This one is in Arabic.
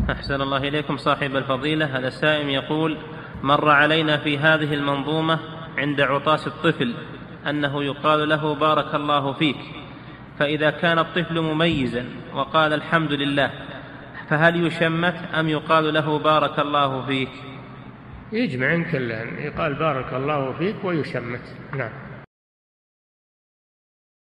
أحسن الله إليكم صاحب الفضيلة. هذا السائل يقول: مر علينا في هذه المنظومة عند عطاس الطفل أنه يقال له بارك الله فيك، فإذا كان الطفل مميزا وقال الحمد لله فهل يشمت أم يقال له بارك الله فيك؟ يجمع كلهن، يقال بارك الله فيك ويشمت. نعم.